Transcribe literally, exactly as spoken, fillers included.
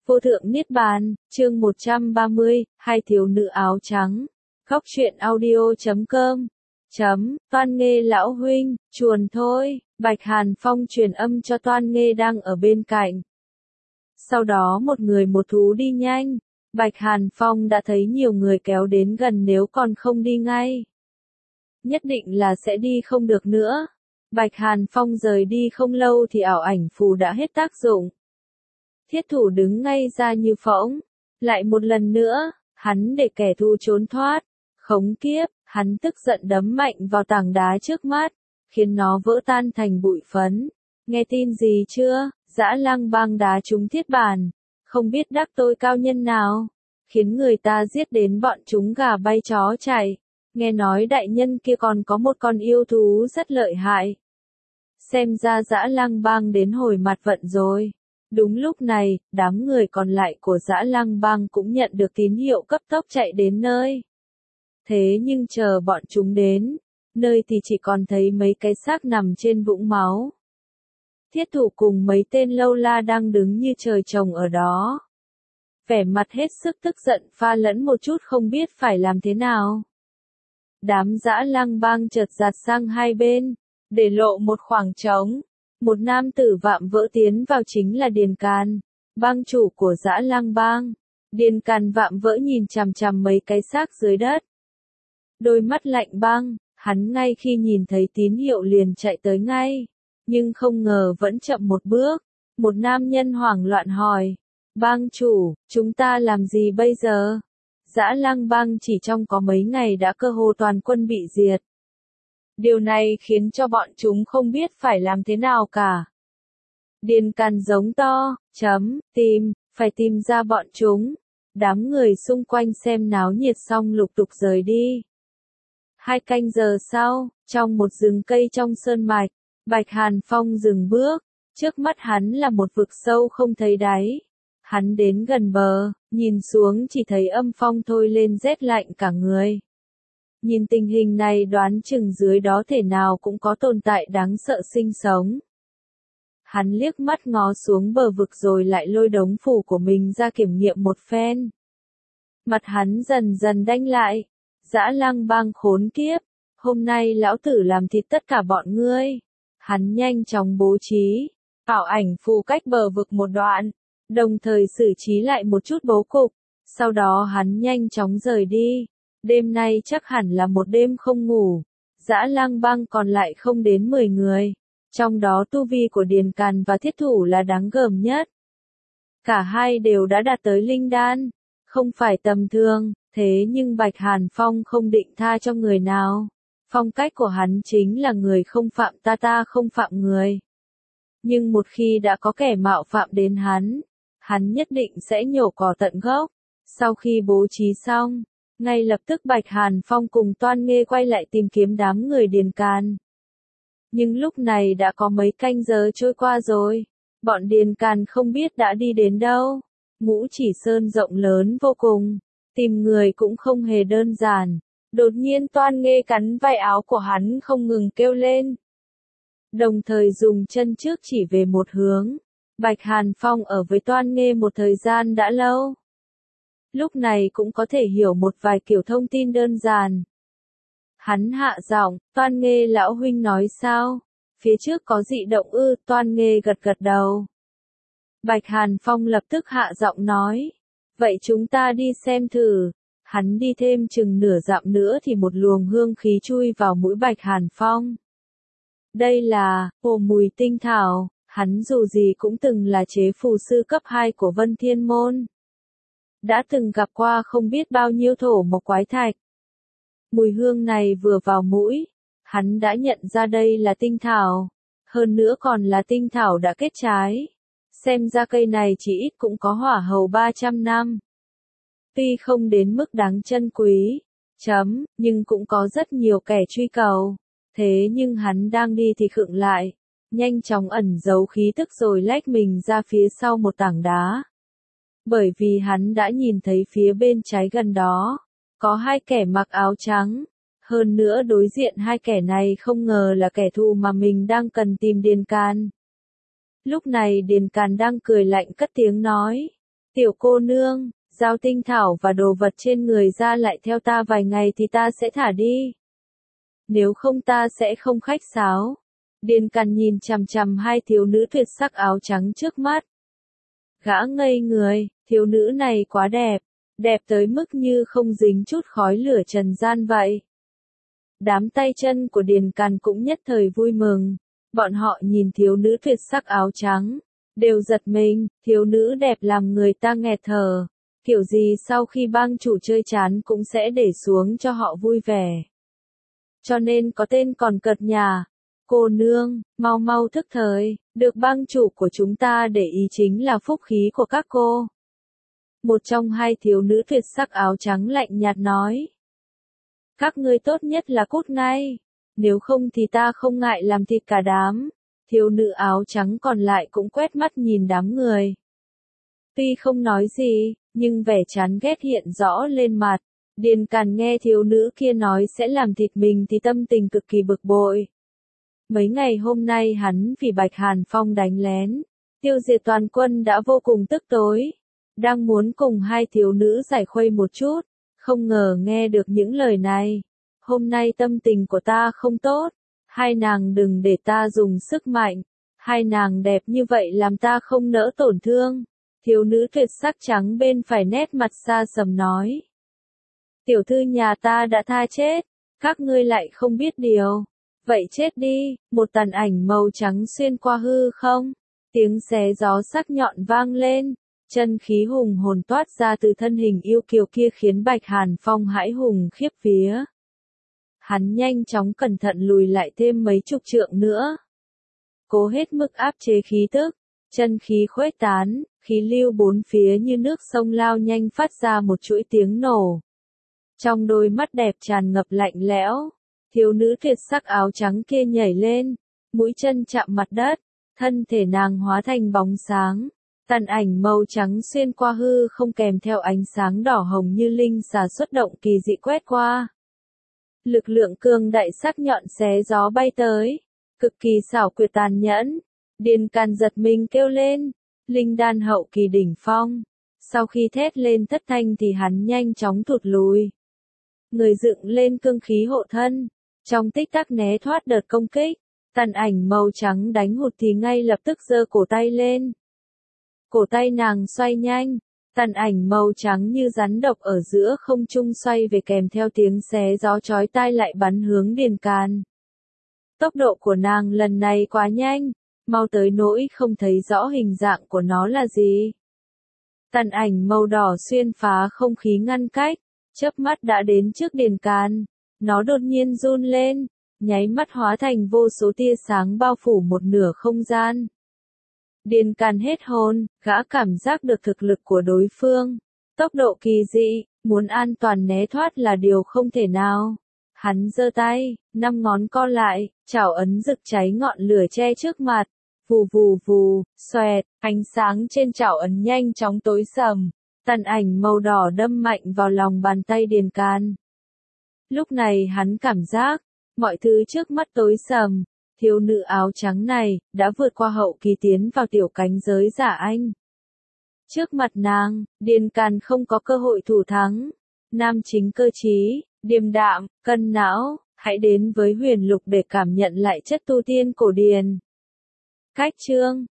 Vô thượng Niết Bàn, chương một trăm ba mươi, hai thiếu nữ áo trắng. Góc truyện audio chấm com. Chấm, Toan Nghê lão huynh, chuồn thôi, Bạch Hàn Phong truyền âm cho Toan Nghê đang ở bên cạnh. Sau đó một người một thú đi nhanh, Bạch Hàn Phong đã thấy nhiều người kéo đến gần nếu còn không đi ngay. Nhất định là sẽ đi không được nữa. Bạch Hàn Phong rời đi không lâu thì ảo ảnh phù đã hết tác dụng. Thiết thủ đứng ngay ra như phỗng. Lại một lần nữa, hắn để kẻ thù trốn thoát. Khống kiếp, hắn tức giận đấm mạnh vào tảng đá trước mắt, khiến nó vỡ tan thành bụi phấn. Nghe tin gì chưa? Dã Lăng Bang đá trúng thiết bàn. Không biết đắc tội cao nhân nào. Khiến người ta giết đến bọn chúng gà bay chó chạy. Nghe nói đại nhân kia còn có một con yêu thú rất lợi hại. Xem ra Dã Lăng Bang đến hồi mặt vận rồi. Đúng lúc này, đám người còn lại của Dã Lăng Bang cũng nhận được tín hiệu cấp tốc chạy đến nơi. Thế nhưng chờ bọn chúng đến, nơi thì chỉ còn thấy mấy cái xác nằm trên vũng máu. Thiết thủ cùng mấy tên lâu la đang đứng như trời trồng ở đó. Vẻ mặt hết sức tức giận pha lẫn một chút không biết phải làm thế nào. Đám Dã Lăng Bang chợt giạt sang hai bên, để lộ một khoảng trống. Một nam tử vạm vỡ tiến vào chính là Điền Càn, bang chủ của Dã Lăng Bang. Điền Càn vạm vỡ nhìn chằm chằm mấy cái xác dưới đất. Đôi mắt lạnh băng, hắn ngay khi nhìn thấy tín hiệu liền chạy tới ngay. Nhưng không ngờ vẫn chậm một bước. Một nam nhân hoảng loạn hỏi. Bang chủ, chúng ta làm gì bây giờ? Dã Lăng Bang chỉ trong có mấy ngày đã cơ hồ toàn quân bị diệt. Điều này khiến cho bọn chúng không biết phải làm thế nào cả. Điền Càn giống to, chấm, tìm, phải tìm ra bọn chúng. Đám người xung quanh xem náo nhiệt xong lục tục rời đi. Hai canh giờ sau, trong một rừng cây trong sơn mạch, Bạch Hàn Phong dừng bước. Trước mắt hắn là một vực sâu không thấy đáy. Hắn đến gần bờ, nhìn xuống chỉ thấy âm phong thôi lên rét lạnh cả người. Nhìn tình hình này đoán chừng dưới đó thể nào cũng có tồn tại đáng sợ sinh sống. Hắn liếc mắt ngó xuống bờ vực rồi lại lôi đống phủ của mình ra kiểm nghiệm một phen. Mặt hắn dần dần đanh lại. Dã Lăng Bang khốn kiếp. Hôm nay lão tử làm thịt tất cả bọn ngươi. Hắn nhanh chóng bố trí. Ảo ảnh phù cách bờ vực một đoạn. Đồng thời xử trí lại một chút bố cục. Sau đó hắn nhanh chóng rời đi. Đêm nay chắc hẳn là một đêm không ngủ. Dã Lăng Bang còn lại không đến mười người. Trong đó tu vi của Điền Càn và Thiết thủ là đáng gờm nhất. Cả hai đều đã đạt tới linh đan. Không phải tầm thường, thế nhưng Bạch Hàn Phong không định tha cho người nào. Phong cách của hắn chính là người không phạm ta ta không phạm người. Nhưng một khi đã có kẻ mạo phạm đến hắn, hắn nhất định sẽ nhổ cỏ tận gốc. Sau khi bố trí xong, ngay lập tức Bạch Hàn Phong cùng Toan Nghê quay lại tìm kiếm đám người Điền Càn. Nhưng lúc này đã có mấy canh giờ trôi qua rồi. Bọn Điền Càn không biết đã đi đến đâu. Ngũ Chỉ Sơn rộng lớn vô cùng. Tìm người cũng không hề đơn giản. Đột nhiên Toan Nghê cắn vai áo của hắn không ngừng kêu lên. Đồng thời dùng chân trước chỉ về một hướng. Bạch Hàn Phong ở với Toan Nghê một thời gian đã lâu. Lúc này cũng có thể hiểu một vài kiểu thông tin đơn giản. Hắn hạ giọng, Toan Nghê lão huynh nói sao? Phía trước có dị động ư? Toan Nghê gật gật đầu. Bạch Hàn Phong lập tức hạ giọng nói. Vậy chúng ta đi xem thử. Hắn đi thêm chừng nửa dặm nữa thì một luồng hương khí chui vào mũi Bạch Hàn Phong. Đây là, ồ mùi tinh thảo. Hắn dù gì cũng từng là chế phù sư cấp hai của Vân Thiên Môn. Đã từng gặp qua không biết bao nhiêu thổ mộc quái thạch. Mùi hương này vừa vào mũi, hắn đã nhận ra đây là tinh thảo. Hơn nữa còn là tinh thảo đã kết trái. Xem ra cây này chỉ ít cũng có hỏa hầu ba trăm năm. Tuy không đến mức đáng trân quý, chấm, nhưng cũng có rất nhiều kẻ truy cầu. Thế nhưng hắn đang đi thì khựng lại. Nhanh chóng ẩn giấu khí tức rồi lách mình ra phía sau một tảng đá. Bởi vì hắn đã nhìn thấy phía bên trái gần đó, có hai kẻ mặc áo trắng. Hơn nữa đối diện hai kẻ này không ngờ là kẻ thù mà mình đang cần tìm Điền Càn. Lúc này Điền Càn đang cười lạnh cất tiếng nói. Tiểu cô nương, giao tinh thảo và đồ vật trên người ra lại theo ta vài ngày thì ta sẽ thả đi. Nếu không ta sẽ không khách sáo. Điền Càn nhìn chằm chằm hai thiếu nữ tuyệt sắc áo trắng trước mắt. Gã ngây người, thiếu nữ này quá đẹp, đẹp tới mức như không dính chút khói lửa trần gian vậy. Đám tay chân của Điền Càn cũng nhất thời vui mừng, bọn họ nhìn thiếu nữ tuyệt sắc áo trắng, đều giật mình, thiếu nữ đẹp làm người ta nghẹt thở, kiểu gì sau khi bang chủ chơi chán cũng sẽ để xuống cho họ vui vẻ. Cho nên có tên còn cợt nhả. Cô nương, mau mau thức thời, được bang chủ của chúng ta để ý chính là phúc khí của các cô. Một trong hai thiếu nữ tuyệt sắc áo trắng lạnh nhạt nói. Các ngươi tốt nhất là cút ngay, nếu không thì ta không ngại làm thịt cả đám. Thiếu nữ áo trắng còn lại cũng quét mắt nhìn đám người. Tuy không nói gì, nhưng vẻ chán ghét hiện rõ lên mặt. Điền Càn nghe thiếu nữ kia nói sẽ làm thịt mình thì tâm tình cực kỳ bực bội. Mấy ngày hôm nay hắn vì Bạch Hàn Phong đánh lén, tiêu diệt toàn quân đã vô cùng tức tối. Đang muốn cùng hai thiếu nữ giải khuây một chút, không ngờ nghe được những lời này. Hôm nay tâm tình của ta không tốt, hai nàng đừng để ta dùng sức mạnh, hai nàng đẹp như vậy làm ta không nỡ tổn thương. Thiếu nữ tuyệt sắc trắng bên phải nét mặt xa sầm nói. Tiểu thư nhà ta đã tha chết, các ngươi lại không biết điều. Vậy chết đi, một tàn ảnh màu trắng xuyên qua hư không, tiếng xé gió sắc nhọn vang lên, chân khí hùng hồn toát ra từ thân hình yêu kiều kia khiến Bạch Hàn Phong hãi hùng khiếp vía. Hắn nhanh chóng cẩn thận lùi lại thêm mấy chục trượng nữa. Cố hết mức áp chế khí tức, chân khí khuếch tán, khí lưu bốn phía như nước sông lao nhanh phát ra một chuỗi tiếng nổ. Trong đôi mắt đẹp tràn ngập lạnh lẽo, thiếu nữ tuyệt sắc áo trắng kia nhảy lên, mũi chân chạm mặt đất, thân thể nàng hóa thành bóng sáng, tàn ảnh màu trắng xuyên qua hư không kèm theo ánh sáng đỏ hồng như linh xà xuất động kỳ dị quét qua. Lực lượng cường đại sắc nhọn xé gió bay tới, cực kỳ xảo quyệt tàn nhẫn. Điền Càn giật mình kêu lên, linh đan hậu kỳ đỉnh phong. Sau khi thét lên thất thanh thì hắn nhanh chóng thụt lùi. Người dựng lên cương khí hộ thân, trong tích tắc né thoát đợt công kích, tàn ảnh màu trắng đánh hụt thì ngay lập tức giơ cổ tay lên. Cổ tay nàng xoay nhanh, tàn ảnh màu trắng như rắn độc ở giữa không trung xoay về kèm theo tiếng xé gió chói tai lại bắn hướng Điền Càn. Tốc độ của nàng lần này quá nhanh, mau tới nỗi không thấy rõ hình dạng của nó là gì. Tàn ảnh màu đỏ xuyên phá không khí ngăn cách, chớp mắt đã đến trước Điền Càn. Nó đột nhiên run lên, nháy mắt hóa thành vô số tia sáng bao phủ một nửa không gian. Điền Càn hết hồn, gã cảm giác được thực lực của đối phương. Tốc độ kỳ dị, muốn an toàn né thoát là điều không thể nào. Hắn giơ tay, năm ngón co lại, chảo ấn rực cháy ngọn lửa che trước mặt. Vù vù vù, xoẹt, ánh sáng trên chảo ấn nhanh chóng tối sầm. Tàn ảnh màu đỏ đâm mạnh vào lòng bàn tay Điền Càn. Lúc này hắn cảm giác, mọi thứ trước mắt tối sầm. Thiếu nữ áo trắng này, đã vượt qua hậu kỳ tiến vào tiểu cánh giới giả anh. Trước mặt nàng, Điền Càn không có cơ hội thủ thắng. Nam chính cơ trí, điềm đạm, cân não, hãy đến với huyền lục để cảm nhận lại chất tu tiên cổ điển. Cách chương